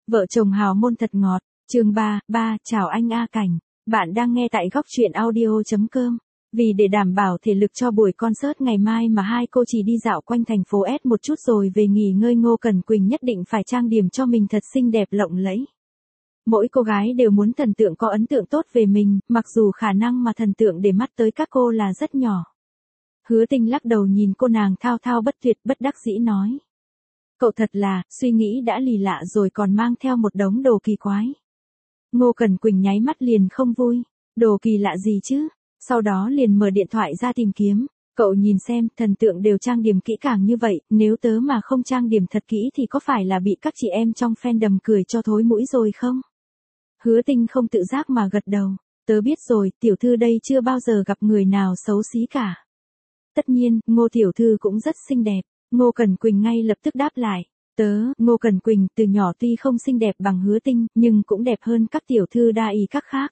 Vợ chồng hào môn thật ngọt, chương 3, chào anh A Cảnh. Bạn đang nghe tại góc truyện audio.com. Vì để đảm bảo thể lực cho buổi concert ngày mai mà hai cô chỉ đi dạo quanh thành phố S một chút rồi về nghỉ ngơi, Ngô Cẩn Quỳnh nhất định phải trang điểm cho mình thật xinh đẹp lộng lẫy. Mỗi cô gái đều muốn thần tượng có ấn tượng tốt về mình, mặc dù khả năng mà thần tượng để mắt tới các cô là rất nhỏ. Hứa Tinh lắc đầu nhìn cô nàng thao thao bất tuyệt, bất đắc dĩ nói. Cậu thật là, suy nghĩ đã lì lạ rồi còn mang theo một đống đồ kỳ quái. Ngô Cẩn Quỳnh nháy mắt liền không vui. Đồ kỳ lạ gì chứ? Sau đó liền mở điện thoại ra tìm kiếm. Cậu nhìn xem, thần tượng đều trang điểm kỹ càng như vậy, nếu tớ mà không trang điểm thật kỹ thì có phải là bị các chị em trong fandom cười cho thối mũi rồi không? Hứa Tinh không tự giác mà gật đầu. Tớ biết rồi, tiểu thư đây chưa bao giờ gặp người nào xấu xí cả. Tất nhiên, Ngô tiểu thư cũng rất xinh đẹp. Ngô Cẩn Quỳnh ngay lập tức đáp lại. Ngô Cẩn Quỳnh từ nhỏ tuy không xinh đẹp bằng Hứa Tinh, nhưng cũng đẹp hơn các tiểu thư đa ý các khác.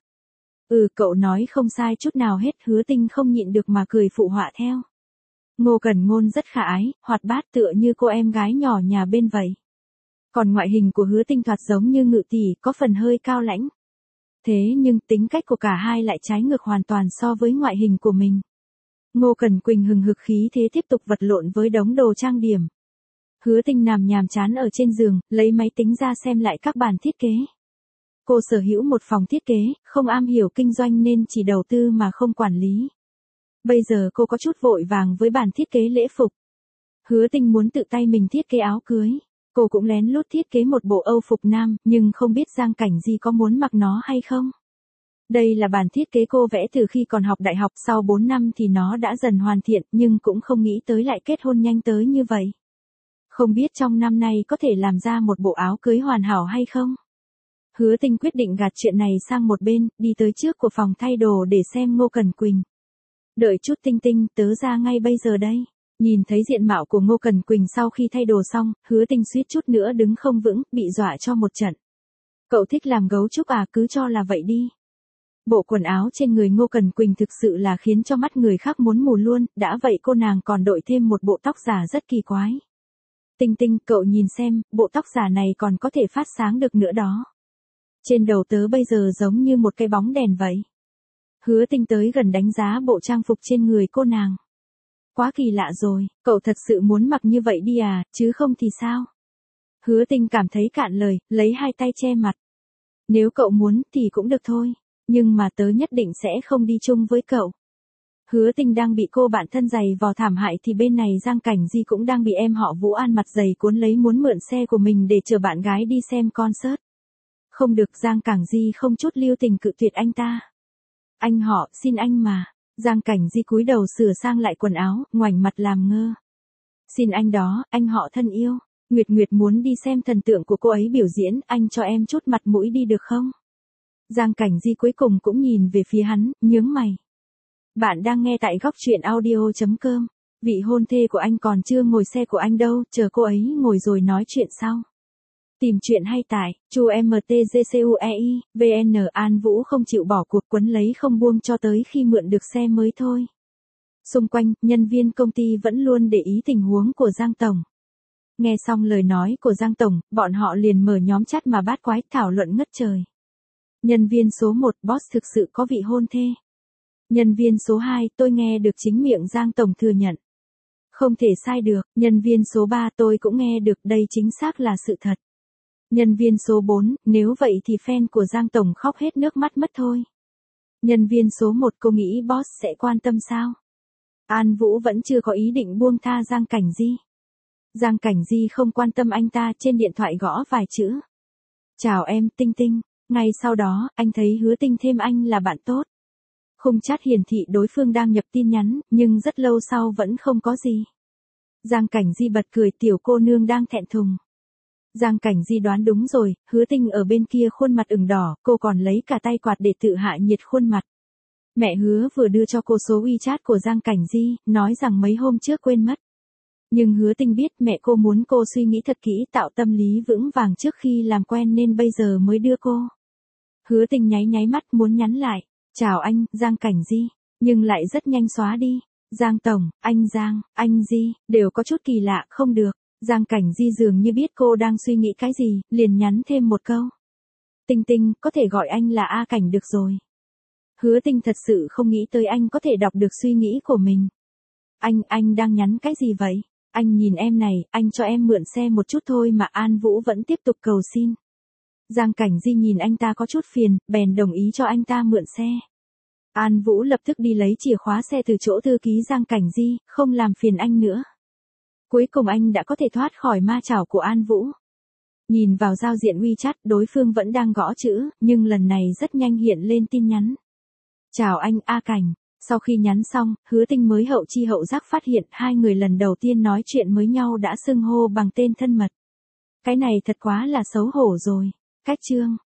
Cậu nói không sai chút nào hết. Hứa Tinh không nhịn được mà cười phụ họa theo. Ngô Cẩn Ngôn rất khả ái, hoạt bát tựa như cô em gái nhỏ nhà bên vậy. Còn ngoại hình của Hứa Tinh thoạt giống như Ngự tỷ, có phần hơi cao lãnh. Thế nhưng tính cách của cả hai lại trái ngược hoàn toàn so với ngoại hình của mình. Ngô Cẩn Quỳnh hừng hực khí thế tiếp tục vật lộn với đống đồ trang điểm. Hứa Tinh nằm nhàm chán ở trên giường, lấy máy tính ra xem lại các bản thiết kế. Cô sở hữu một phòng thiết kế, không am hiểu kinh doanh nên chỉ đầu tư mà không quản lý. Bây giờ cô có chút vội vàng với bản thiết kế lễ phục. Hứa Tinh muốn tự tay mình thiết kế áo cưới. Cô cũng lén lút thiết kế một bộ Âu phục nam, nhưng không biết Giang Cảnh Di có muốn mặc nó hay không. Đây là bản thiết kế cô vẽ từ khi còn học đại học, sau 4 năm thì nó đã dần hoàn thiện, nhưng cũng không nghĩ tới lại kết hôn nhanh tới như vậy. Không biết trong năm nay có thể làm ra một bộ áo cưới hoàn hảo hay không? Hứa Tinh quyết định gạt chuyện này sang một bên, đi tới trước của phòng thay đồ để xem Ngô Cẩn Quỳnh. Đợi chút Tinh Tinh, tớ ra ngay bây giờ đây. Nhìn thấy diện mạo của Ngô Cẩn Quỳnh sau khi thay đồ xong, Hứa Tinh suýt chút nữa đứng không vững, bị dọa cho một trận. Cậu thích làm gấu trúc à, cứ cho là vậy đi. Bộ quần áo trên người Ngô Cẩn Quỳnh thực sự là khiến cho mắt người khác muốn mù luôn, đã vậy cô nàng còn đội thêm một bộ tóc giả rất kỳ quái. Tinh Tinh, cậu nhìn xem, bộ tóc giả này còn có thể phát sáng được nữa đó. Trên đầu tớ bây giờ giống như một cái bóng đèn vậy. Hứa Tinh tới gần đánh giá bộ trang phục trên người cô nàng. Quá kỳ lạ rồi, cậu thật sự muốn mặc như vậy đi à, chứ không thì sao? Hứa Tinh cảm thấy cạn lời, lấy hai tay che mặt. Nếu cậu muốn thì cũng được thôi. Nhưng mà tớ nhất định sẽ không đi chung với cậu. Hứa Tinh đang bị cô bạn thân giày vò thảm hại thì bên này Giang Cảnh Di cũng đang bị em họ Vũ An mặt dày cuốn lấy muốn mượn xe của mình để chở bạn gái đi xem concert. Không được, Giang Cảnh Di không chút lưu tình cự tuyệt anh ta. Anh họ, xin anh mà. Giang Cảnh Di cúi đầu sửa sang lại quần áo, ngoảnh mặt làm ngơ. Xin anh đó, anh họ thân yêu. Nguyệt Nguyệt muốn đi xem thần tượng của cô ấy biểu diễn, anh cho em chút mặt mũi đi được không? Giang Cảnh Di cuối cùng cũng nhìn về phía hắn, nhướng mày. Bạn đang nghe tại góc truyện audio.com. Vị hôn thê của anh còn chưa ngồi xe của anh đâu, chờ cô ấy ngồi rồi nói chuyện sau. Tìm chuyện hay tải, chu mtgcuei, vn. An Vũ không chịu bỏ cuộc, quấn lấy không buông cho tới khi mượn được xe mới thôi. Xung quanh, nhân viên công ty vẫn luôn để ý tình huống của Giang Tổng. Nghe xong lời nói của Giang Tổng, bọn họ liền mở nhóm chat mà bát quái thảo luận ngất trời. Nhân viên số 1, boss thực sự có vị hôn thê. Nhân viên số 2, tôi nghe được chính miệng Giang Tổng thừa nhận. Không thể sai được. Nhân viên số 3, tôi cũng nghe được, đây chính xác là sự thật. Nhân viên số 4, nếu vậy thì fan của Giang Tổng khóc hết nước mắt mất thôi. Nhân viên số 1, cô nghĩ boss sẽ quan tâm sao? An Vũ vẫn chưa có ý định buông tha Giang Cảnh Di. Giang Cảnh Di không quan tâm anh ta, trên điện thoại gõ vài chữ. Chào em, Tinh Tinh. Ngay sau đó, anh thấy Hứa Tinh thêm anh là bạn tốt. Khung chat hiển thị đối phương đang nhập tin nhắn, nhưng rất lâu sau vẫn không có gì. Giang Cảnh Di bật cười, tiểu cô nương đang thẹn thùng. Giang Cảnh Di đoán đúng rồi, Hứa Tinh ở bên kia khuôn mặt ửng đỏ, cô còn lấy cả tay quạt để tự hạ nhiệt khuôn mặt. Mẹ Hứa vừa đưa cho cô số WeChat của Giang Cảnh Di, nói rằng mấy hôm trước quên mất. Nhưng Hứa Tinh biết mẹ cô muốn cô suy nghĩ thật kỹ, tạo tâm lý vững vàng trước khi làm quen nên bây giờ mới đưa cô. Hứa Tinh nháy mắt muốn nhắn lại. Chào anh, Giang Cảnh Di. Nhưng lại rất nhanh xóa đi. Giang Tổng, anh Giang, anh Di, đều có chút kỳ lạ, không được. Giang Cảnh Di dường như biết cô đang suy nghĩ cái gì, liền nhắn thêm một câu. Tinh Tinh, có thể gọi anh là A Cảnh được rồi. Hứa Tinh thật sự không nghĩ tới anh có thể đọc được suy nghĩ của mình. Anh đang nhắn cái gì vậy? Anh nhìn em này, anh cho em mượn xe một chút thôi mà. An Vũ vẫn tiếp tục cầu xin. Giang Cảnh Di nhìn anh ta có chút phiền, bèn đồng ý cho anh ta mượn xe. An Vũ lập tức đi lấy chìa khóa xe từ chỗ thư ký Giang Cảnh Di, không làm phiền anh nữa. Cuối cùng anh đã có thể thoát khỏi ma chảo của An Vũ. Nhìn vào giao diện WeChat, đối phương vẫn đang gõ chữ, nhưng lần này rất nhanh hiện lên tin nhắn. Chào anh A Cảnh. Sau khi nhắn xong, Hứa Tinh mới hậu chi hậu giác phát hiện hai người lần đầu tiên nói chuyện với nhau đã xưng hô bằng tên thân mật. Cái này thật quá là xấu hổ rồi. Cách chương